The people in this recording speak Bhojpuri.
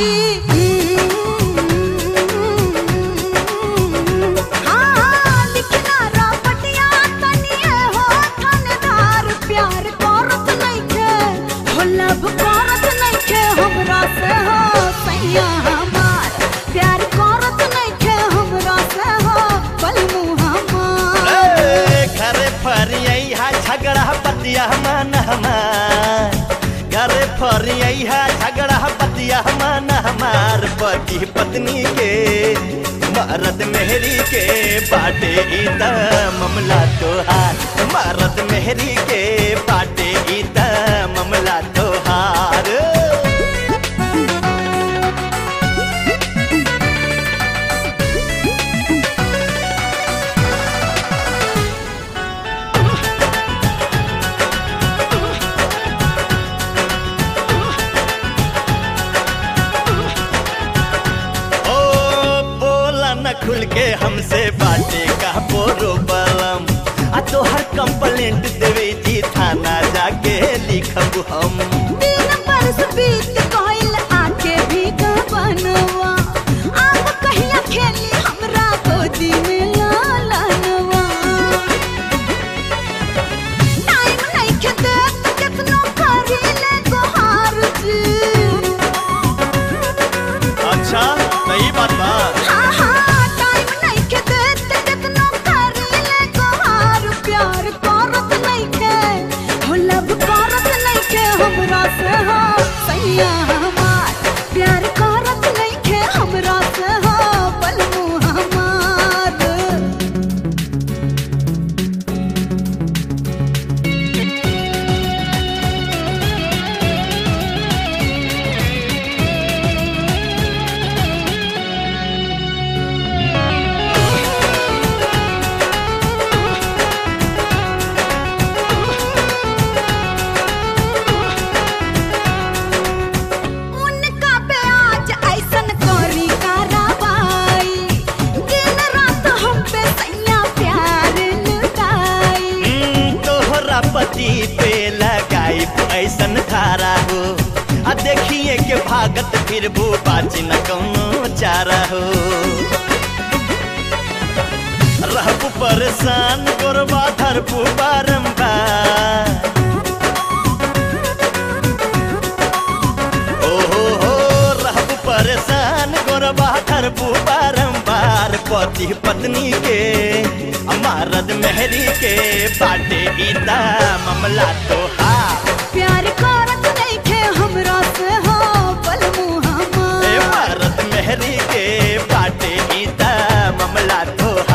जी। हाँ लिखना रापटिया तनिए हो थानेदार, प्यार करत नइखे हो लब करत नइखे हमरा से हो सैया हमार, प्यार करत नइखे हमरा से हो बलमू हमार। घरे फरियई है झगड़ा बतिया मन हमार, घरे फरियई है झगड़ा बतिया मन हमार। पति पत्नी के मरद मेहरी के बाटे ईद मामला तोहार, मरद मेहरी के बाटे ईद मामला तोहार। खुल के हमसे बाटे का बोरो बलम, आ तोहर कंप्लेंट देवे जी थाना जाके लिखब हम। दिन बरस बीत गइल आके भी का बनवा, आप कहिया खेली हमरा गोदी में लालनवा। टाइम नइखे देत केतनो करिले गोहार जी। अच्छा सही बात बा। हमरा से हो सैया हमार, प्यार करत नइखे हमरा से हो बलमू हमार। पति पे लगाई ऐसन धारा हो, आ देखिए के भागत फिर वो बाची न कौनो चारा हो। रहबू परेशान गोरबा धरबू बारंबार, ओहो हो रहबू परेशान गोरबा धरबू बारंबार। पति पत्नी के मरद मेहरी के बाटे ईदा मामला तोहार, प्यार करत नइखे हमरा से हो बलमू हमार। मरद मेहरी के बाटे ईदा मामला तोहार।